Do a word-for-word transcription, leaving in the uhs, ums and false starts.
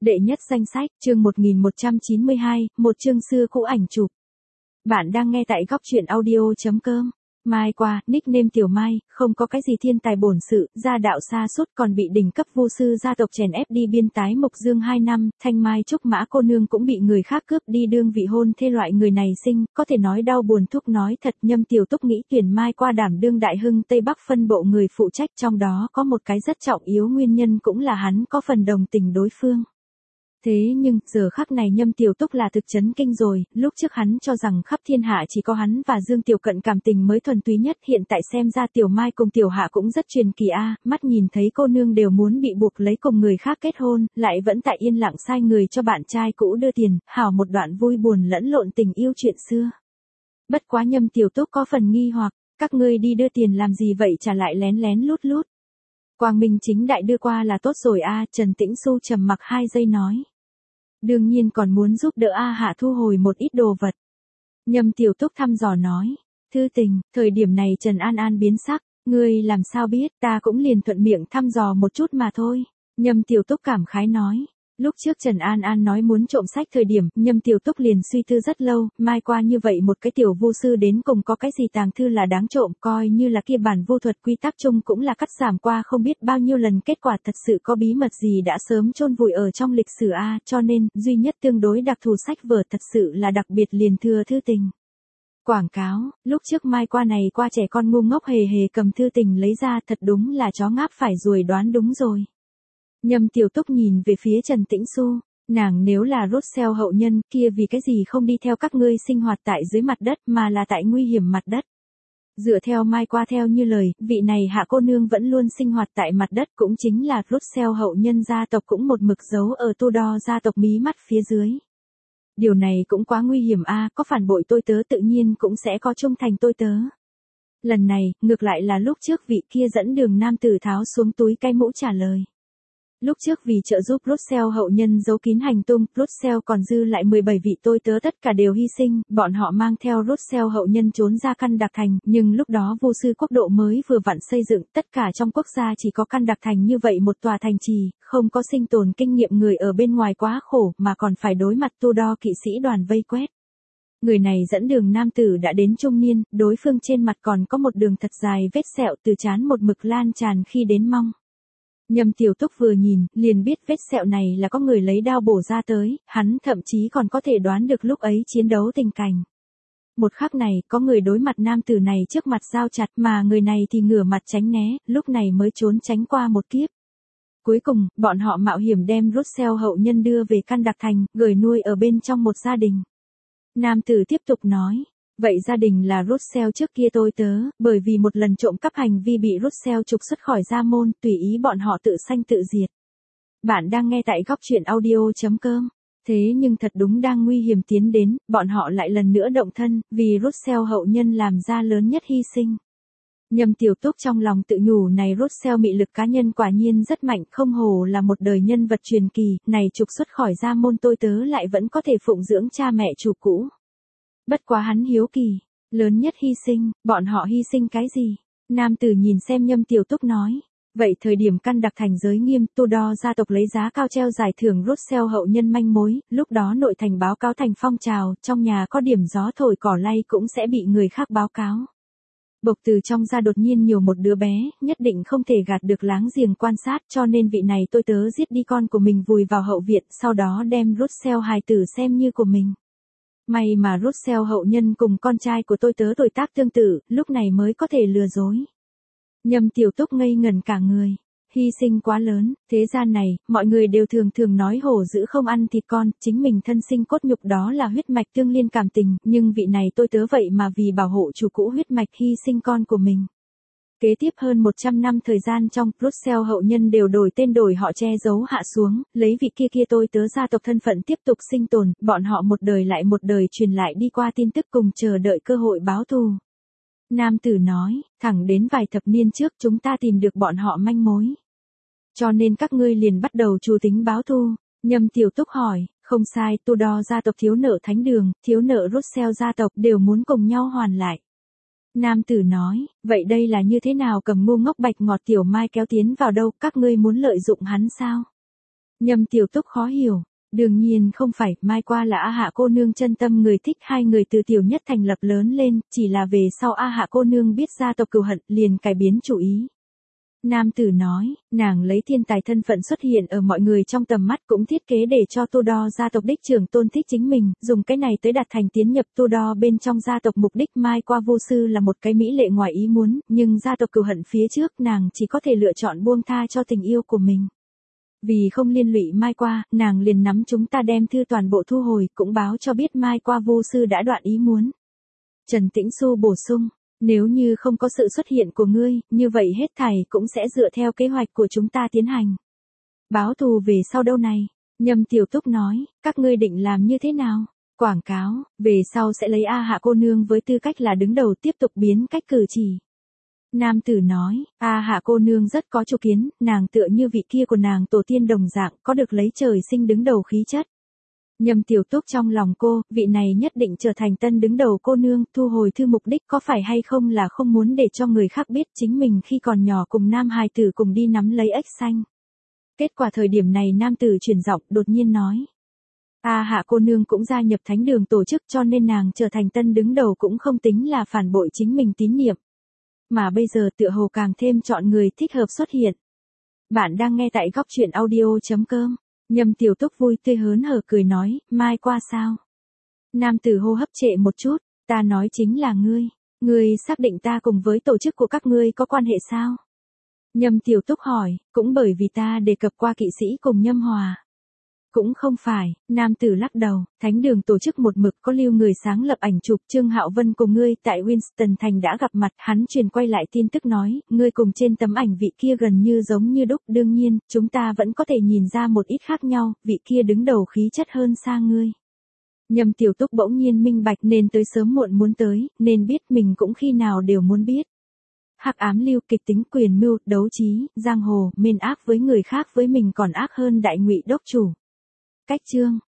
Đệ nhất danh sách, chương một nghìn một trăm chín mươi hai, một chương xưa cũ ảnh chụp. Bạn đang nghe tại góc truyện audio chấm com. Mai qua, nickname Tiểu Mai, không có cái gì thiên tài bổn sự, gia đạo xa sút còn bị đỉnh cấp vu sư gia tộc chèn ép đi biên tái mục dương hai năm, Thanh Mai Trúc Mã cô nương cũng bị người khác cướp đi đương vị hôn thê loại người này sinh, có thể nói đau buồn thúc nói thật. Nhâm Tiểu Túc nghĩ tuyển Mai qua đảm đương đại hưng Tây Bắc phân bộ người phụ trách, trong đó có một cái rất trọng yếu nguyên nhân cũng là hắn có phần đồng tình đối phương. Thế nhưng, giờ khắc này Nhâm Tiểu Túc là thực chấn kinh rồi, lúc trước hắn cho rằng khắp thiên hạ chỉ có hắn và Dương Tiểu Cận cảm tình mới thuần túy nhất, hiện tại xem ra Tiểu Mai cùng Tiểu Hạ cũng rất truyền kỳ a, mắt nhìn thấy cô nương đều muốn bị buộc lấy cùng người khác kết hôn, lại vẫn tại yên lặng sai người cho bạn trai cũ đưa tiền, hảo một đoạn vui buồn lẫn lộn tình yêu chuyện xưa. Bất quá Nhâm Tiểu Túc có phần nghi hoặc, các ngươi đi đưa tiền làm gì vậy, trả lại lén lén lút lút. Quang minh chính đại đưa qua là tốt rồi a, Trần Tĩnh Xu trầm mặc hai giây nói. Đương nhiên còn muốn giúp đỡ A Hạ thu hồi một ít đồ vật. Nhâm Tiểu Túc thăm dò nói. Thư tình, thời điểm này Trần An An biến sắc. Ngươi làm sao biết, ta cũng liền thuận miệng thăm dò một chút mà thôi. Nhâm Tiểu Túc cảm khái nói. Lúc trước Trần An An nói muốn trộm sách thời điểm, Nhâm Tiểu Túc liền suy tư rất lâu, mai qua như vậy một cái tiểu vu sư đến cùng có cái gì tàng thư là đáng trộm, coi như là kia bản vô thuật quy tắc chung cũng là cắt giảm qua không biết bao nhiêu lần, kết quả thật sự có bí mật gì đã sớm chôn vùi ở trong lịch sử a, cho nên, duy nhất tương đối đặc thù sách vở thật sự là đặc biệt liền thừa thư tình. Quảng cáo, lúc trước mai qua này qua trẻ con ngu ngốc hề hề cầm thư tình lấy ra, thật đúng là chó ngáp phải ruồi đoán đúng rồi. Nhâm Tiểu Túc nhìn về phía Trần Tĩnh Xu, nàng nếu là Russell hậu nhân kia vì cái gì không đi theo các ngươi sinh hoạt tại dưới mặt đất mà là tại nguy hiểm mặt đất. Dựa theo mai qua theo như lời, vị này hạ cô nương vẫn luôn sinh hoạt tại mặt đất, cũng chính là Russell hậu nhân gia tộc cũng một mực giấu ở Tudor gia tộc mí mắt phía dưới. Điều này cũng quá nguy hiểm a, có phản bội tôi tớ tự nhiên cũng sẽ có trung thành tôi tớ. Lần này, ngược lại là lúc trước vị kia dẫn đường nam tử tháo xuống túi cái mũ trả lời. Lúc trước vì trợ giúp Russell hậu nhân giấu kín hành tung, Russell còn dư lại mười bảy vị tôi tớ tất cả đều hy sinh, bọn họ mang theo Russell hậu nhân trốn ra Căn Đặc Thành, nhưng lúc đó vô sư quốc độ mới vừa vặn xây dựng, tất cả trong quốc gia chỉ có Căn Đặc Thành như vậy một tòa thành trì, không có sinh tồn kinh nghiệm người ở bên ngoài quá khổ mà còn phải đối mặt Tudor kỵ sĩ đoàn vây quét. Người này dẫn đường nam tử đã đến trung niên, đối phương trên mặt còn có một đường thật dài vết sẹo từ trán một mực lan tràn khi đến mông. Nhâm Tiểu Túc vừa nhìn, liền biết vết sẹo này là có người lấy đao bổ ra tới, hắn thậm chí còn có thể đoán được lúc ấy chiến đấu tình cảnh. Một khắc này, có người đối mặt nam tử này trước mặt giao chặt mà người này thì ngửa mặt tránh né, lúc này mới trốn tránh qua một kiếp. Cuối cùng, bọn họ mạo hiểm đem Russell hậu nhân đưa về Căn Đặc Thành, gửi nuôi ở bên trong một gia đình. Nam tử tiếp tục nói. Vậy gia đình là Russell trước kia tôi tớ, bởi vì một lần trộm cắp hành vi bị Russell trục xuất khỏi gia môn, tùy ý bọn họ tự sanh tự diệt. Bạn đang nghe tại góc truyện audio chấm com. Thế nhưng thật đúng đang nguy hiểm tiến đến, bọn họ lại lần nữa động thân, vì Russell hậu nhân làm ra lớn nhất hy sinh. Nhâm Tiểu Túc trong lòng tự nhủ này Russell mị lực cá nhân quả nhiên rất mạnh, không hồ là một đời nhân vật truyền kỳ, này trục xuất khỏi gia môn tôi tớ lại vẫn có thể phụng dưỡng cha mẹ chủ cũ. Bất quá hắn hiếu kỳ, lớn nhất hy sinh, bọn họ hy sinh cái gì? Nam tử nhìn xem Nhâm Tiểu Túc nói. Vậy thời điểm Căn Đặc Thành giới nghiêm, Tudor gia tộc lấy giá cao treo giải thưởng Russell hậu nhân manh mối, lúc đó nội thành báo cáo thành phong trào, trong nhà có điểm gió thổi cỏ lay cũng sẽ bị người khác báo cáo. Bộc từ trong ra đột nhiên nhiều một đứa bé, nhất định không thể gạt được láng giềng quan sát, cho nên vị này tôi tớ giết đi con của mình vùi vào hậu viện, sau đó đem Russell hài tử xem như của mình. May mà Russell hậu nhân cùng con trai của tôi tớ tuổi tác tương tự, lúc này mới có thể lừa dối. Nhâm Tiểu Túc ngây ngẩn cả người. Hy sinh quá lớn, thế gian này, mọi người đều thường thường nói hổ dữ không ăn thịt con, chính mình thân sinh cốt nhục đó là huyết mạch tương liên cảm tình, nhưng vị này tôi tớ vậy mà vì bảo hộ chủ cũ huyết mạch hy sinh con của mình. Kế tiếp hơn một trăm năm thời gian trong, Russell hậu nhân đều đổi tên đổi họ che giấu hạ xuống, lấy vị kia kia tôi tớ gia tộc thân phận tiếp tục sinh tồn, bọn họ một đời lại một đời truyền lại đi qua tin tức cùng chờ đợi cơ hội báo thù. Nam tử nói, thẳng đến vài thập niên trước chúng ta tìm được bọn họ manh mối. Cho nên các ngươi liền bắt đầu chủ tính báo thù. Nhâm Tiểu Túc hỏi, không sai, Tudor gia tộc thiếu nợ thánh đường, thiếu nợ Russell gia tộc đều muốn cùng nhau hoàn lại. Nam tử nói, vậy đây là như thế nào, cầm ngu ngốc bạch ngọt Tiểu Mai kéo tiến vào đâu, các ngươi muốn lợi dụng hắn sao? Nhâm Tiểu Túc khó hiểu. Đương nhiên không phải, Mai Qua là A Hạ cô nương chân tâm người thích, hai người từ tiểu nhất thành lập lớn lên, chỉ là về sau A Hạ cô nương biết gia tộc cừu hận, liền cải biến chủ ý. Nam tử nói, nàng lấy thiên tài thân phận xuất hiện ở mọi người trong tầm mắt, cũng thiết kế để cho Tudor gia tộc đích trưởng tôn thích chính mình, dùng cái này tới đạt thành tiến nhập Tudor bên trong gia tộc. Mục đích Mai Qua vô sư là một cái mỹ lệ ngoài ý muốn, nhưng gia tộc cừu hận phía trước, nàng chỉ có thể lựa chọn buông tha cho tình yêu của mình. Vì không liên lụy Mai Qua, nàng liền nắm chúng ta đem thư toàn bộ thu hồi, cũng báo cho biết Mai Qua vô sư đã đoạn ý muốn. Trần Tĩnh Xu bổ sung, nếu như không có sự xuất hiện của ngươi, như vậy hết thảy cũng sẽ dựa theo kế hoạch của chúng ta tiến hành. Báo thù về sau đâu này? Nhâm Tiểu Túc nói, các ngươi định làm như thế nào? Quảng cáo, về sau sẽ lấy A Hạ cô nương với tư cách là đứng đầu tiếp tục biến cách cử chỉ. Nam tử nói, A Hạ cô nương rất có chủ kiến, nàng tựa như vị kia của nàng tổ tiên đồng dạng, có được lấy trời sinh đứng đầu khí chất. Nhâm Tiểu Túc trong lòng cô, vị này nhất định trở thành tân đứng đầu cô nương, thu hồi thư mục đích có phải hay không là không muốn để cho người khác biết chính mình khi còn nhỏ cùng nam hài tử cùng đi nắm lấy ếch xanh. Kết quả thời điểm này nam tử chuyển giọng đột nhiên nói. A Hạ cô nương cũng gia nhập thánh đường tổ chức, cho nên nàng trở thành tân đứng đầu cũng không tính là phản bội chính mình tín niệm. Mà bây giờ tựa hồ càng thêm chọn người thích hợp xuất hiện. Bạn đang nghe tại góc truyện audio chấm com. Nhâm Tiểu Túc vui tươi hớn hở cười nói, Mai Qua sao? Nam tử hô hấp trệ một chút, ta nói chính là ngươi. Ngươi xác định ta cùng với tổ chức của các ngươi có quan hệ sao? Nhâm Tiểu Túc hỏi, cũng bởi vì ta đề cập qua kỵ sĩ cùng Nhâm Hòa. Cũng không phải, nam tử lắc đầu, thánh đường tổ chức một mực có lưu người sáng lập ảnh chụp. Trương Hạo Vân cùng ngươi tại Winston Thành đã gặp mặt, hắn truyền quay lại tin tức nói, ngươi cùng trên tấm ảnh vị kia gần như giống như đúc. Đương nhiên, chúng ta vẫn có thể nhìn ra một ít khác nhau, vị kia đứng đầu khí chất hơn xa ngươi. Nhâm Tiểu Túc bỗng nhiên minh bạch, nên tới sớm muộn muốn tới, nên biết mình cũng khi nào đều muốn biết. Hắc ám lưu, kịch tính, quyền mưu, đấu trí, giang hồ, mên ác với người khác với mình còn ác hơn đại ngụy đốc chủ. Cách chương